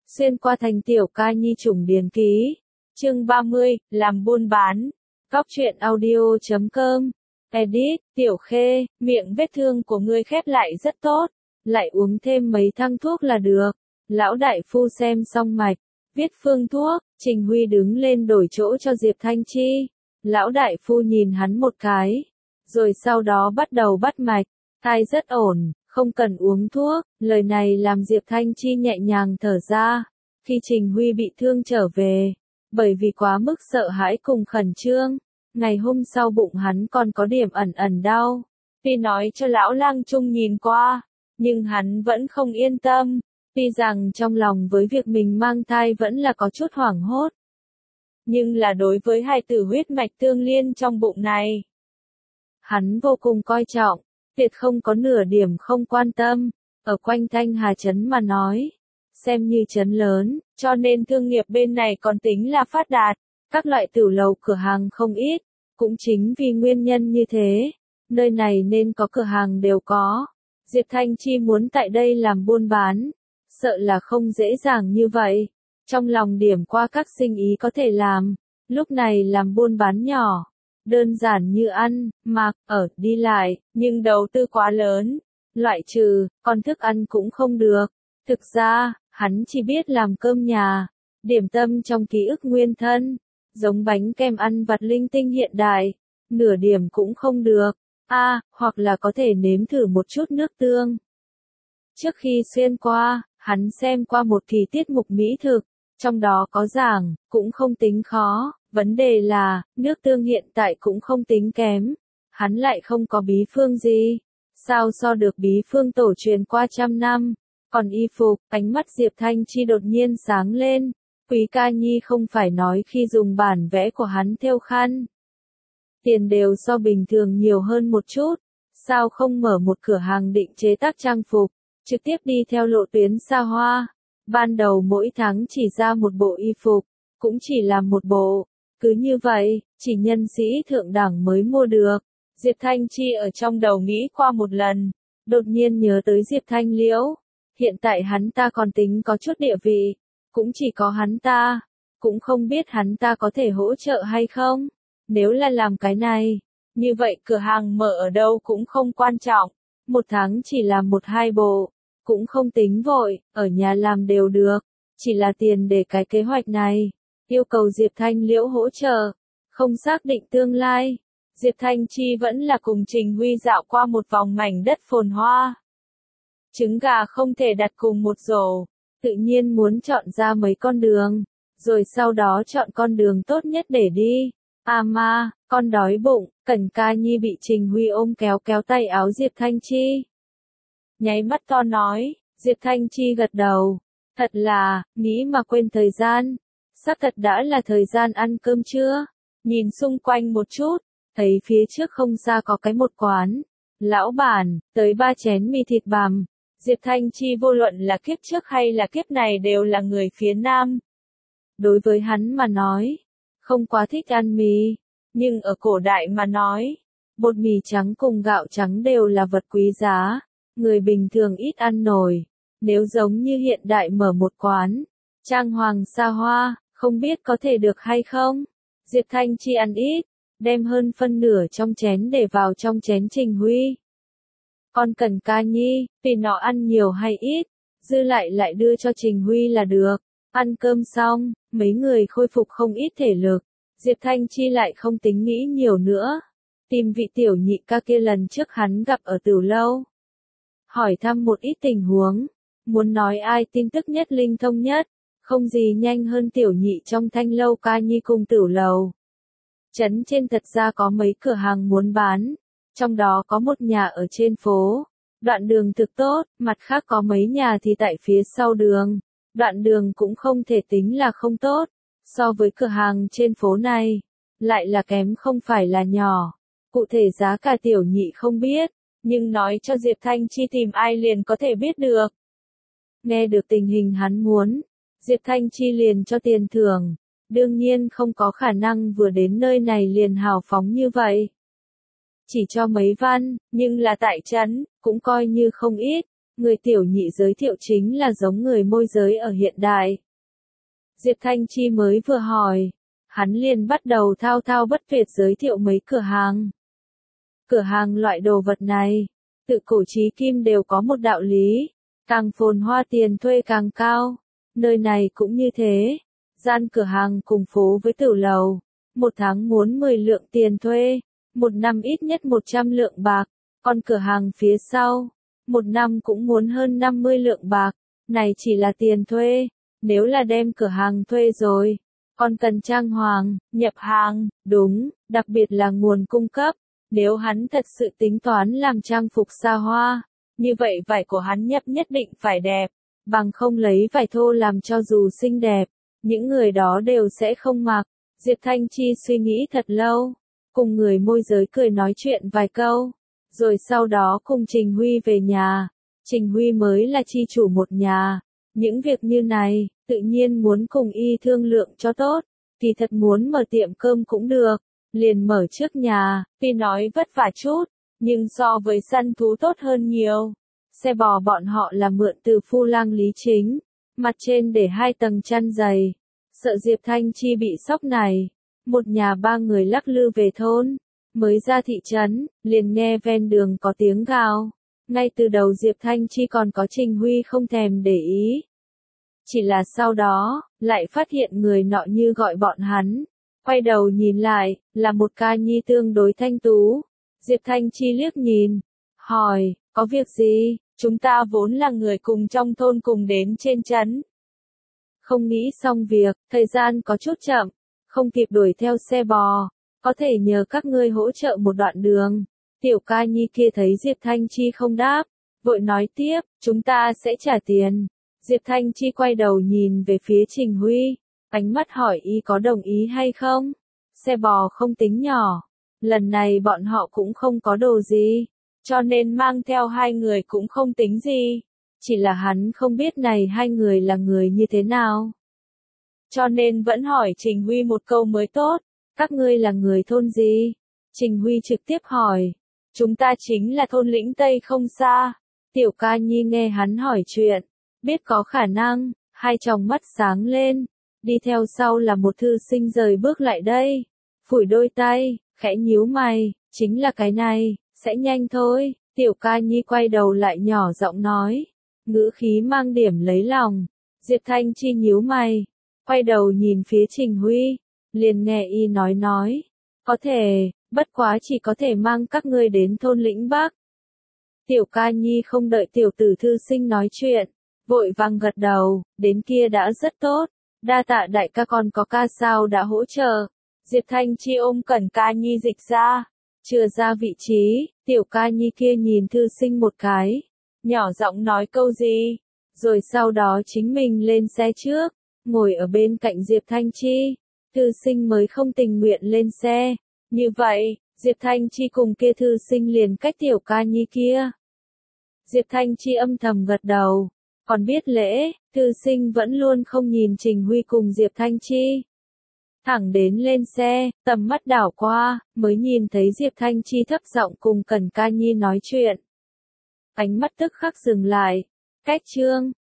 Xuyên qua thành tiểu ca nhi chủng điển ký. Chương 30, làm buôn bán. Góc truyện audio.com. Edit, Tiểu Khê, miệng vết thương của ngươi khép lại rất tốt. Lại uống thêm mấy thang thuốc là được. Lão đại phu xem xong mạch, viết phương thuốc, Trình Huy đứng lên đổi chỗ cho Diệp Thanh Chi. Lão đại phu nhìn hắn một cái, rồi sau đó bắt đầu bắt mạch. Thai rất ổn, không cần uống thuốc. Lời này làm Diệp Thanh Chi nhẹ nhàng thở ra. Khi Trình Huy bị thương trở về, bởi vì quá mức sợ hãi cùng khẩn trương, ngày hôm sau bụng hắn còn có điểm ẩn ẩn đau. Tuy nói cho lão lang trung nhìn qua, nhưng hắn vẫn không yên tâm. Tuy rằng trong lòng với việc mình mang thai vẫn là có chút hoảng hốt, nhưng là đối với hài tử huyết mạch tương liên trong bụng này, hắn vô cùng coi trọng, tuyệt không có nửa điểm không quan tâm. Ở quanh Thanh Hà trấn mà nói, xem như trấn lớn, cho nên thương nghiệp bên này còn tính là phát đạt, các loại tiểu lầu cửa hàng không ít, cũng chính vì nguyên nhân như thế, nơi này nên có cửa hàng đều có. Diệp Thanh Chi muốn tại đây làm buôn bán, sợ là không dễ dàng như vậy. Trong lòng điểm qua các sinh ý có thể làm, lúc này làm buôn bán nhỏ, đơn giản như ăn, mặc, ở, đi lại, nhưng đầu tư quá lớn, loại trừ, còn thức ăn cũng không được. Thực ra, hắn chỉ biết làm cơm nhà, điểm tâm trong ký ức nguyên thân, giống bánh kem ăn vặt linh tinh hiện đại, nửa điểm cũng không được. Hoặc là có thể nếm thử một chút nước tương. Trước khi xuyên qua, hắn xem qua một kỳ tiết mục mỹ thực, trong đó có giảng, cũng không tính khó, vấn đề là, nước tương hiện tại cũng không tính kém, hắn lại không có bí phương gì, sao so được bí phương tổ truyền qua trăm năm. Còn y phục, ánh mắt Diệp Thanh Chi đột nhiên sáng lên, Quý Ca Nhi không phải nói khi dùng bản vẽ của hắn thêu khăn, tiền đều so bình thường nhiều hơn một chút, sao không mở một cửa hàng định chế tác trang phục, trực tiếp đi theo lộ tuyến xa hoa. Ban đầu mỗi tháng chỉ ra một bộ y phục, cũng chỉ làm một bộ, cứ như vậy, chỉ nhân sĩ thượng đẳng mới mua được. Diệp Thanh Chi ở trong đầu nghĩ qua một lần, đột nhiên nhớ tới Diệp Thanh Liễu. Hiện tại hắn ta còn tính có chút địa vị, cũng chỉ có hắn ta, cũng không biết hắn ta có thể hỗ trợ hay không. Nếu là làm cái này, như vậy cửa hàng mở ở đâu cũng không quan trọng, một tháng chỉ làm 1-2 bộ, cũng không tính vội, ở nhà làm đều được, chỉ là tiền để cái kế hoạch này, yêu cầu Diệp Thanh Liễu hỗ trợ, không xác định tương lai. Diệp Thanh Chi vẫn là cùng Trình Huy dạo qua một vòng mảnh đất phồn hoa. Trứng gà không thể đặt cùng một rổ, tự nhiên muốn chọn ra mấy con đường, rồi sau đó chọn con đường tốt nhất để đi. Con đói bụng. Cẩn Ca Nhi bị Trình Huy ôm kéo kéo tay áo Diệp Thanh Chi. Nháy mắt to nói, Diệp Thanh Chi gật đầu. Thật là, nghĩ mà quên thời gian. Xác thật đã là thời gian ăn cơm trưa. Nhìn xung quanh một chút, thấy phía trước không xa có cái một quán. Lão bản, tới 3 chén mì thịt bằm. Diệp Thanh Chi vô luận là kiếp trước hay là kiếp này đều là người phía Nam. Đối với hắn mà nói, không quá thích ăn mì, nhưng ở cổ đại mà nói, bột mì trắng cùng gạo trắng đều là vật quý giá, người bình thường ít ăn nổi. Nếu giống như hiện đại mở một quán, trang hoàng xa hoa, không biết có thể được hay không. Diệp Thanh Chi ăn ít, đem hơn phân nửa trong chén để vào trong chén Trình Huy. Con Cẩn Ca Nhi, vì nó ăn nhiều hay ít, dư lại đưa cho Trình Huy là được. Ăn cơm xong, mấy người khôi phục không ít thể lực. Diệp Thanh Chi lại không tính nghĩ nhiều nữa. Tìm vị tiểu nhị ca kia lần trước hắn gặp ở Tửu Lâu. Hỏi thăm một ít tình huống. Muốn nói ai tin tức nhất linh thông nhất. Không gì nhanh hơn tiểu nhị trong Thanh Lâu Ca Nhi cùng Tửu Lầu. Trấn trên thật ra có mấy cửa hàng muốn bán. Trong đó có một nhà ở trên phố. Đoạn đường thực tốt, mặt khác có mấy nhà thì tại phía sau đường. Đoạn đường cũng không thể tính là không tốt. So với cửa hàng trên phố này, lại là kém không phải là nhỏ. Cụ thể giá cả tiểu nhị không biết, nhưng nói cho Diệp Thanh Chi tìm ai liền có thể biết được. Nghe được tình hình hắn muốn, Diệp Thanh Chi liền cho tiền thưởng. Đương nhiên không có khả năng vừa đến nơi này liền hào phóng như vậy. Chỉ cho mấy văn, nhưng là tại trấn, cũng coi như không ít. Người tiểu nhị giới thiệu chính là giống người môi giới ở hiện đại. Diệp Thanh Chi mới vừa hỏi, hắn liền bắt đầu thao thao bất tuyệt giới thiệu mấy cửa hàng. Cửa hàng loại đồ vật này, tự cổ chí kim đều có một đạo lý, càng phồn hoa tiền thuê càng cao, nơi này cũng như thế, gian cửa hàng cùng phố với tiểu lầu, một tháng muốn 10 lượng tiền thuê, một năm ít nhất 100 lượng bạc, còn cửa hàng phía sau, một năm cũng muốn hơn 50 lượng bạc, này chỉ là tiền thuê, nếu là đem cửa hàng thuê rồi, còn cần trang hoàng, nhập hàng, đúng, đặc biệt là nguồn cung cấp. Nếu hắn thật sự tính toán làm trang phục xa hoa, như vậy vải của hắn nhập nhất định phải đẹp, bằng không lấy vải thô làm cho dù xinh đẹp, những người đó đều sẽ không mặc. Diệp Thanh Chi suy nghĩ thật lâu, cùng người môi giới cười nói chuyện vài câu, rồi sau đó cùng Trình Huy về nhà. Trình Huy mới là chi chủ một nhà, những việc như này, tự nhiên muốn cùng y thương lượng cho tốt, thì thật muốn mở tiệm cơm cũng được. Liền mở trước nhà, tuy nói vất vả chút, nhưng so với săn thú tốt hơn nhiều. Xe bò bọn họ là mượn từ Phu Lang Lý Chính, mặt trên để 2 tầng chăn dày. Sợ Diệp Thanh Chi bị sốc này, một nhà 3 người lắc lư về thôn, mới ra thị trấn, liền nghe ven đường có tiếng gào. Ngay từ đầu Diệp Thanh Chi còn có Trình Huy không thèm để ý. Chỉ là sau đó, lại phát hiện người nọ như gọi bọn hắn. Quay đầu nhìn lại, là một ca nhi tương đối thanh tú. Diệp Thanh Chi liếc nhìn, hỏi, có việc gì, chúng ta vốn là người cùng trong thôn cùng đến trên trấn. Không nghĩ xong việc, thời gian có chút chậm, không kịp đuổi theo xe bò, có thể nhờ các ngươi hỗ trợ một đoạn đường. Tiểu ca nhi kia thấy Diệp Thanh Chi không đáp, vội nói tiếp, chúng ta sẽ trả tiền. Diệp Thanh Chi quay đầu nhìn về phía Trình Huy. Ánh mắt hỏi y có đồng ý hay không? Xe bò không tính nhỏ. Lần này bọn họ cũng không có đồ gì. Cho nên mang theo 2 người cũng không tính gì. Chỉ là hắn không biết này 2 người là người như thế nào. Cho nên vẫn hỏi Trình Huy một câu mới tốt. Các ngươi là người thôn gì? Trình Huy trực tiếp hỏi. Chúng ta chính là thôn Lĩnh Tây không xa. Tiểu ca nhi nghe hắn hỏi chuyện. Biết có khả năng. 2 tròng mắt sáng lên. Đi theo sau là một thư sinh rời bước lại đây, phủi đôi tay, khẽ nhíu mày, chính là cái này, sẽ nhanh thôi. Tiểu ca nhi quay đầu lại nhỏ giọng nói, ngữ khí mang điểm lấy lòng. Diệp Thanh Chi nhíu mày, quay đầu nhìn phía Trình Huy, liền nghe y nói, có thể, bất quá chỉ có thể mang các ngươi đến thôn Lĩnh Bắc. Tiểu ca nhi không đợi tiểu tử thư sinh nói chuyện, vội vàng gật đầu, đến kia đã rất tốt. Đa tạ đại ca, còn có ca sao đã hỗ trợ. Diệp Thanh Chi ôm Cẩn ca nhi dịch ra, chừa ra vị trí. Tiểu ca nhi kia nhìn thư sinh một cái, nhỏ giọng nói câu gì, rồi sau đó chính mình lên xe trước, ngồi ở bên cạnh Diệp Thanh Chi. Thư sinh mới không tình nguyện lên xe. Như vậy, Diệp Thanh Chi cùng kia thư sinh liền cách tiểu ca nhi kia. Diệp Thanh Chi âm thầm gật đầu. Còn biết lễ, thư sinh vẫn luôn không nhìn Trình Huy cùng Diệp Thanh Chi. Thẳng đến lên xe, tầm mắt đảo qua, mới nhìn thấy Diệp Thanh Chi thấp giọng cùng Cẩn ca nhi nói chuyện. Ánh mắt tức khắc dừng lại. Cách chương.